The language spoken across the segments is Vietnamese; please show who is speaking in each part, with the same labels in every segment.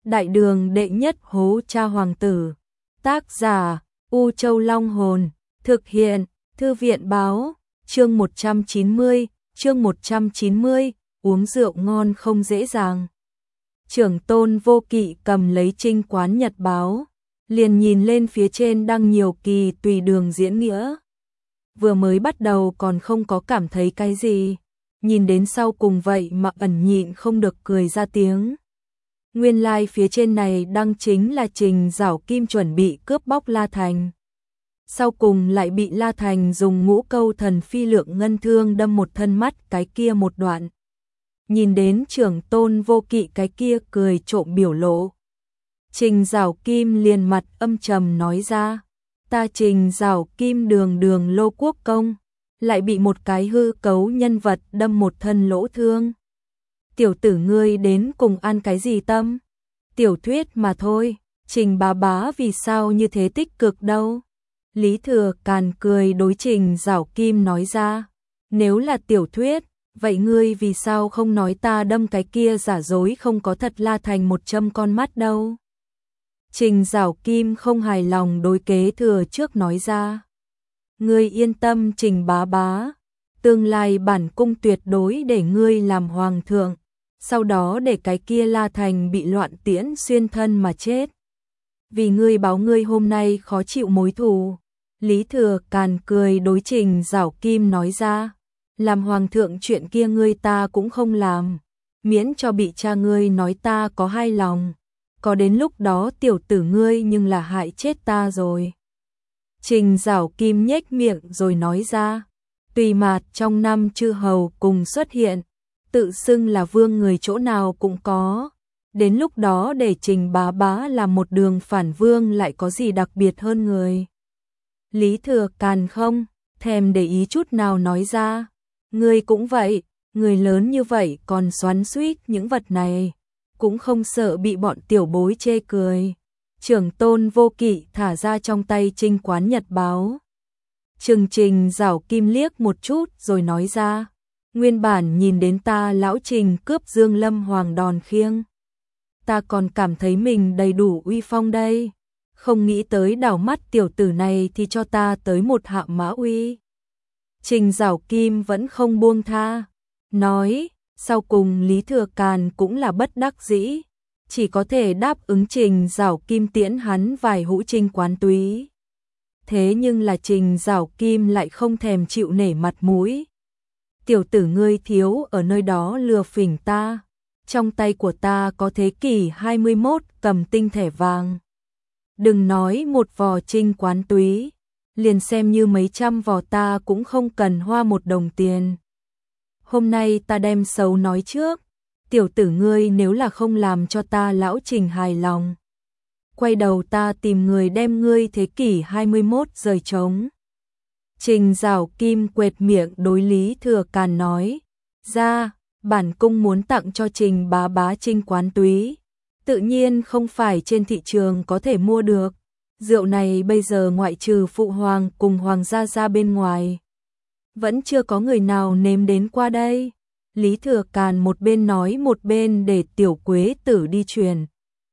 Speaker 1: Đại đường đệ nhất hố cha hoàng tử. Tác giả U Châu Long Hồn. Thực hiện Thư viện Báo. Chương 190. Chương 190. Uống rượu ngon không dễ dàng. Trưởng Tôn Vô Kỵ cầm lấy Trinh Quán Nhật báo, liền nhìn lên phía trên đăng nhiều kỳ tùy đường diễn nghĩa. Vừa mới bắt đầu còn không có cảm thấy cái gì, nhìn đến sau cùng vậy mà ẩn nhịn không được cười ra tiếng. Nguyên lai phía trên này đăng chính là Trình Giảo Kim chuẩn bị cướp bóc La Thành. Sau cùng lại bị La Thành dùng Ngũ Câu Thần Phi Lượng Ngân Thương đâm một thân mắt cái kia một đoạn. Nhìn đến Trưởng Tôn Vô Kỵ cái kia cười trộm biểu lộ, Trình Giảo Kim liền mặt âm trầm nói ra: ta Trình Giảo Kim đường đường Lô Quốc công, lại bị một cái hư cấu nhân vật đâm một thân lỗ thương. Tiểu tử ngươi đến cùng ăn cái gì tâm? Tiểu thuyết mà thôi, Trình bá bá vì sao như thế tích cực đâu? Lý Thừa Càn cười đối Trình Giảo Kim nói ra: nếu là tiểu thuyết, vậy ngươi vì sao không nói ta đâm cái kia giả dối không có thật La Thành một châm con mắt đâu? Trình Giảo Kim không hài lòng đối kế thừa trước nói ra: ngươi yên tâm Trình bá bá, tương lai bản cung tuyệt đối để ngươi làm hoàng thượng, sau đó để cái kia La Thành bị loạn tiễn xuyên thân mà chết. Vì ngươi báo ngươi hôm nay khó chịu mối thù. Lý Thừa Càn cười đối Trình Giảo Kim nói ra: làm hoàng thượng chuyện kia ngươi ta cũng không làm, miễn cho bị cha ngươi nói ta có hai lòng, có đến lúc đó tiểu tử ngươi nhưng là hại chết ta rồi. Trình Giảo Kim nhếch miệng rồi nói ra: tùy mạt trong năm chư hầu cùng xuất hiện, tự xưng là vương người chỗ nào cũng có, đến lúc đó để Trình bá bá làm một đường phản vương lại có gì đặc biệt hơn người. Lý Thừa Càn không thèm để ý chút nào nói ra: ngươi cũng vậy, người lớn như vậy còn xoắn xuýt những vật này, cũng không sợ bị bọn tiểu bối chê cười. Trưởng Tôn Vô Kỵ thả ra trong tay Trinh Quán Nhật báo, chừng Trình Giảo Kim liếc một chút rồi nói ra: nguyên bản nhìn đến ta lão Trình cướp Dương Lâm Hoàng đòn khiêng, ta còn cảm thấy mình đầy đủ uy phong đây, không nghĩ tới đảo mắt tiểu tử này thì cho ta tới một hạ mã uy. Trình Giảo Kim vẫn không buông tha, nói, sau cùng Lý Thừa Càn cũng là bất đắc dĩ, chỉ có thể đáp ứng Trình Giảo Kim tiễn hắn vài hũ Trinh Quán túy. Thế nhưng là Trình Giảo Kim lại không thèm chịu nể mặt mũi. Tiểu tử ngươi thiếu ở nơi đó lừa phỉnh ta, trong tay của ta có thế kỷ 21 cầm tinh thẻ vàng. Đừng nói một vò Trinh Quán túy, liền xem như mấy trăm vò ta cũng không cần hoa một đồng tiền. Hôm nay ta đem xấu nói trước, tiểu tử ngươi nếu là không làm cho ta lão Trình hài lòng, quay đầu ta tìm người đem ngươi thế kỷ 21 rời trống. Trình Giảo Kim quệt miệng đối Lý Thừa Càn nói ra: bản cung muốn tặng cho Trình bá bá Trinh Quán túy, tự nhiên không phải trên thị trường có thể mua được. Rượu này bây giờ ngoại trừ phụ hoàng cùng hoàng gia ra bên ngoài, vẫn chưa có người nào nếm đến qua đây. Lý Thừa Càn một bên nói một bên để tiểu quế tử đi truyền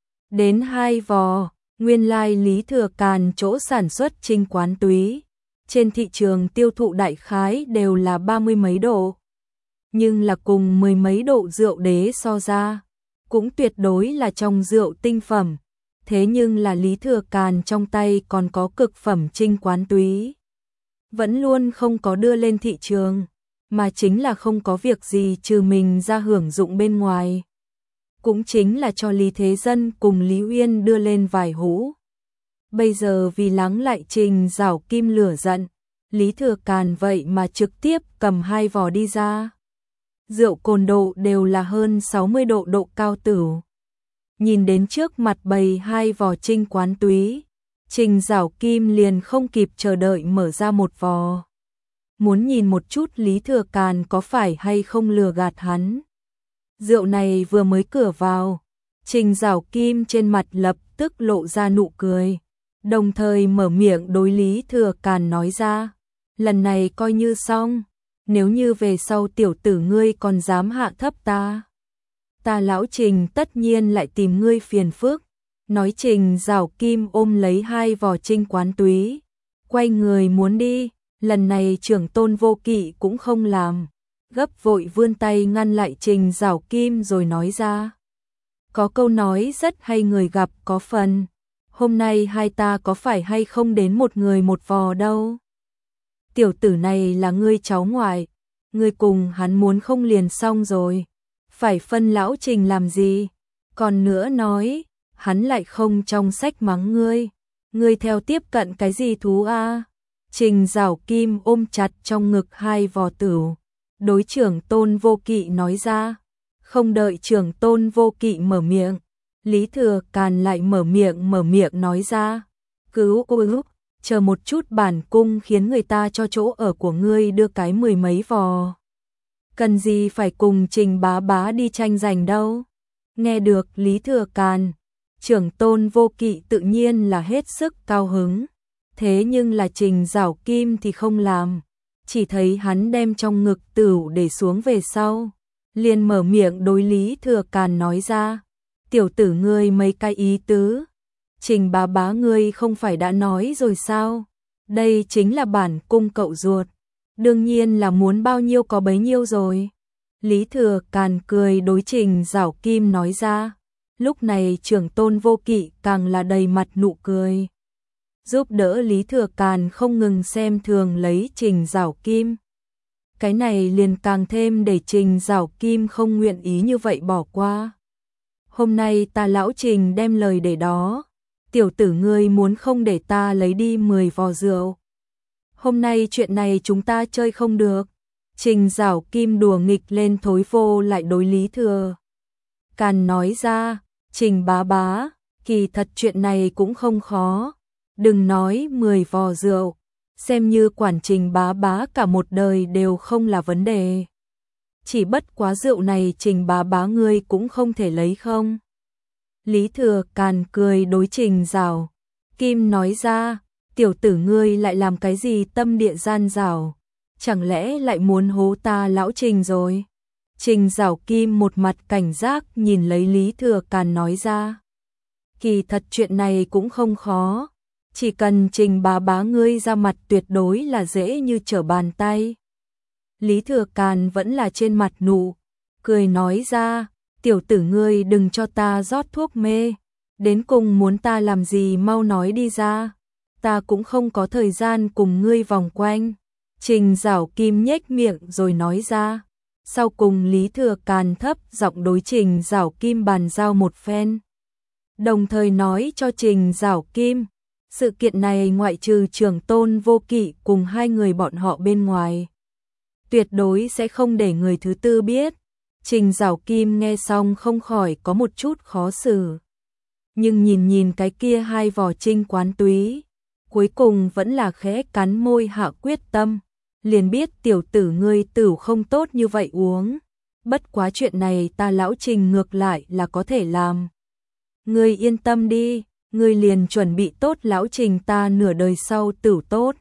Speaker 1: đến 2 vò. Nguyên lai Lý Thừa Càn chỗ sản xuất Trinh Quán túy, trên thị trường tiêu thụ đại khái đều là 30 mấy độ, nhưng là cùng 10 mấy độ rượu đế so ra, cũng tuyệt đối là trong rượu tinh phẩm. Thế nhưng là Lý Thừa Càn trong tay còn có cực phẩm Trinh Quán túy, vẫn luôn không có đưa lên thị trường, mà chính là không có việc gì trừ mình ra hưởng dụng bên ngoài. Cũng chính là cho Lý Thế Dân cùng Lý Uyên đưa lên vài hũ. Bây giờ vì lắng lại Trình Giảo Kim lửa giận, Lý Thừa Càn vậy mà trực tiếp cầm 2 vò đi ra. Rượu cồn độ đều là hơn 60 độ độ cao tửu. Nhìn đến trước mặt bày 2 vò Trinh Quán túy, Trình Giảo Kim liền không kịp chờ đợi mở ra một vò, muốn nhìn một chút Lý Thừa Càn có phải hay không lừa gạt hắn. Rượu này vừa mới cửa vào, Trình Giảo Kim trên mặt lập tức lộ ra nụ cười, đồng thời mở miệng đối Lý Thừa Càn nói ra: lần này coi như xong, nếu như về sau tiểu tử ngươi còn dám hạ thấp ta, ta lão Trình tất nhiên lại tìm ngươi phiền phức. Nói Trình Giảo Kim ôm lấy hai vò Trinh Quán Túy, quay người muốn đi, lần này trưởng Tôn Vô Kỵ cũng không làm, gấp vội vươn tay ngăn lại Trình Giảo Kim rồi nói ra. Có câu nói rất hay, người gặp có phần, hôm nay hai ta có phải hay không đến một người một vò đâu. Tiểu tử này là ngươi cháu ngoại, ngươi cùng hắn muốn không liền xong rồi, phải phân lão Trình làm gì, còn nữa nói, hắn lại không trong sách mắng ngươi theo tiếp cận cái gì thú a? Trình Giảo Kim ôm chặt trong ngực hai vò tửu, đối trưởng Tôn Vô Kỵ nói ra. Không đợi trưởng Tôn Vô Kỵ mở miệng, Lý Thừa Càn lại mở miệng nói ra. Cứu, chờ một chút, bản cung khiến người ta cho chỗ ở của ngươi đưa cái 10 mấy vò. Cần gì phải cùng Trình bá bá đi tranh giành đâu. Nghe được Lý Thừa Càn, trưởng Tôn Vô Kỵ tự nhiên là hết sức cao hứng. Thế nhưng là Trình Giảo Kim thì không làm, chỉ thấy hắn đem trong ngực tửu để xuống về sau, liền mở miệng đối Lý Thừa Càn nói ra. Tiểu tử ngươi mấy cái ý tứ, Trình bá bá ngươi không phải đã nói rồi sao, đây chính là bản cung cậu ruột, đương nhiên là muốn bao nhiêu có bấy nhiêu rồi. Lý Thừa Càn cười đối Trình Giảo Kim nói ra. Lúc này trưởng Tôn Vô Kỵ càng là đầy mặt nụ cười, giúp đỡ Lý Thừa Càn không ngừng xem thường lấy Trình Giảo Kim. Cái này liền càng thêm để Trình Giảo Kim không nguyện ý như vậy bỏ qua. Hôm nay ta lão Trình đem lời để đó, tiểu tử ngươi muốn không để ta lấy đi 10 vò rượu. Hôm nay chuyện này chúng ta chơi không được. Trình Giảo Kim đùa nghịch lên thối vô lại đối Lý Thừa Càn nói ra. Trình bá bá, kỳ thật chuyện này cũng không khó, đừng nói 10 vò rượu, xem như quản Trình bá bá cả một đời đều không là vấn đề. Chỉ bất quá rượu này Trình bá bá ngươi cũng không thể lấy không. Lý Thừa Càn cười đối Trình Giảo Kim nói ra, tiểu tử ngươi lại làm cái gì tâm địa gian dảo, chẳng lẽ lại muốn hố ta lão Trình rồi. Trình Giảo Kim một mặt cảnh giác nhìn lấy Lý Thừa Càn nói ra. Kỳ thật chuyện này cũng không khó, chỉ cần Trình bá bá ngươi ra mặt tuyệt đối là dễ như trở bàn tay. Lý Thừa Càn vẫn là trên mặt nụ cười nói ra, tiểu tử ngươi đừng cho ta rót thuốc mê, đến cùng muốn ta làm gì mau nói đi ra, ta cũng không có thời gian cùng ngươi vòng quanh. Trình Giảo Kim nhếch miệng rồi nói ra. Sau cùng Lý Thừa Càn thấp giọng đối Trình Giảo Kim bàn giao một phen, đồng thời nói cho Trình Giảo Kim, sự kiện này ngoại trừ trưởng Tôn Vô Kỵ cùng hai người bọn họ bên ngoài, tuyệt đối sẽ không để người thứ tư biết. Trình Giảo Kim nghe xong không khỏi có một chút khó xử, nhưng nhìn cái kia hai vò Trinh Quán Túy, cuối cùng vẫn là khẽ cắn môi hạ quyết tâm. Liền biết tiểu tử ngươi tửu không tốt như vậy uống, bất quá chuyện này ta lão Trình ngược lại là có thể làm. Ngươi yên tâm đi, ngươi liền chuẩn bị tốt lão Trình ta nửa đời sau tửu tốt.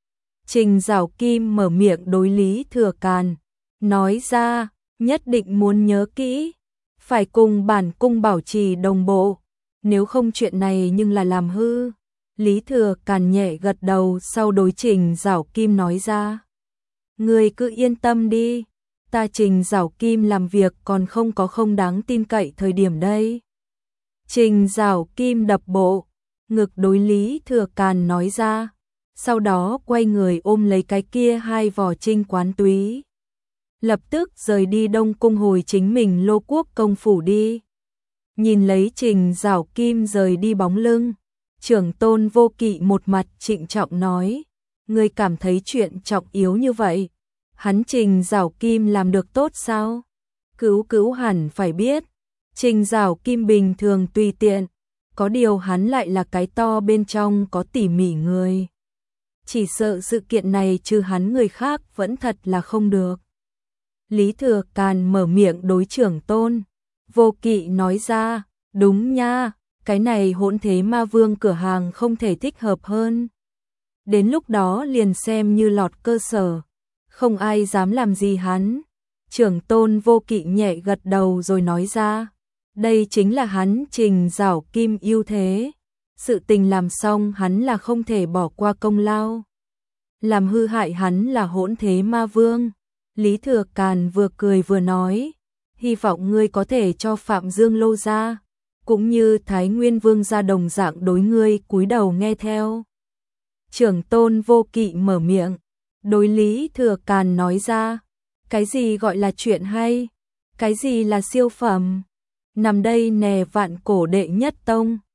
Speaker 1: Trình Giảo Kim mở miệng đối Lý Thừa Càn, nói ra, nhất định muốn nhớ kỹ, phải cùng bản cung bảo trì đồng bộ, nếu không chuyện này nhưng là làm hư. Lý Thừa Càn nhẹ gật đầu sau đối Trình Giảo Kim nói ra. Ngươi cứ yên tâm đi, ta Trình Giảo Kim làm việc còn không có không đáng tin cậy thời điểm đây. Trình Giảo Kim đập bộ ngực đối Lý Thừa Càn nói ra, sau đó quay người ôm lấy cái kia hai vò Trinh Quán Túy, lập tức rời đi Đông Cung hồi chính mình Lô Quốc công phủ đi. Nhìn lấy Trình Giảo Kim rời đi bóng lưng, trưởng Tôn Vô Kỵ một mặt trịnh trọng nói, ngươi cảm thấy chuyện trọng yếu như vậy, hắn Trình Giảo Kim làm được tốt sao? Cứu hẳn phải biết, Trình Giảo Kim bình thường tùy tiện, có điều hắn lại là cái to bên trong có tỉ mỉ người. Chỉ sợ sự kiện này trừ hắn người khác vẫn thật là không được. Lý Thừa Càn mở miệng đối trưởng Tôn Vô Kỵ nói ra, đúng nha, cái này Hỗn Thế Ma Vương cửa hàng không thể thích hợp hơn. Đến lúc đó liền xem như lọt cơ sở, không ai dám làm gì hắn. Trưởng tôn Vô Kỵ nhẹ gật đầu rồi nói ra, đây chính là hắn Trình Giảo Kim ưu thế. Sự tình làm xong hắn là không thể bỏ qua công lao. Làm hư hại hắn là hỗn thế ma vương. Lý Thừa Càn vừa cười vừa nói, hy vọng ngươi có thể cho Phạm Dương Lô ra, cũng như Thái Nguyên Vương gia đồng dạng đối ngươi cúi đầu nghe theo. Trưởng tôn Vô Kỵ mở miệng, đối Lý Thừa Càn nói ra, cái gì gọi là chuyện hay, cái gì là siêu phẩm, nằm đây nè vạn cổ đệ nhất tông.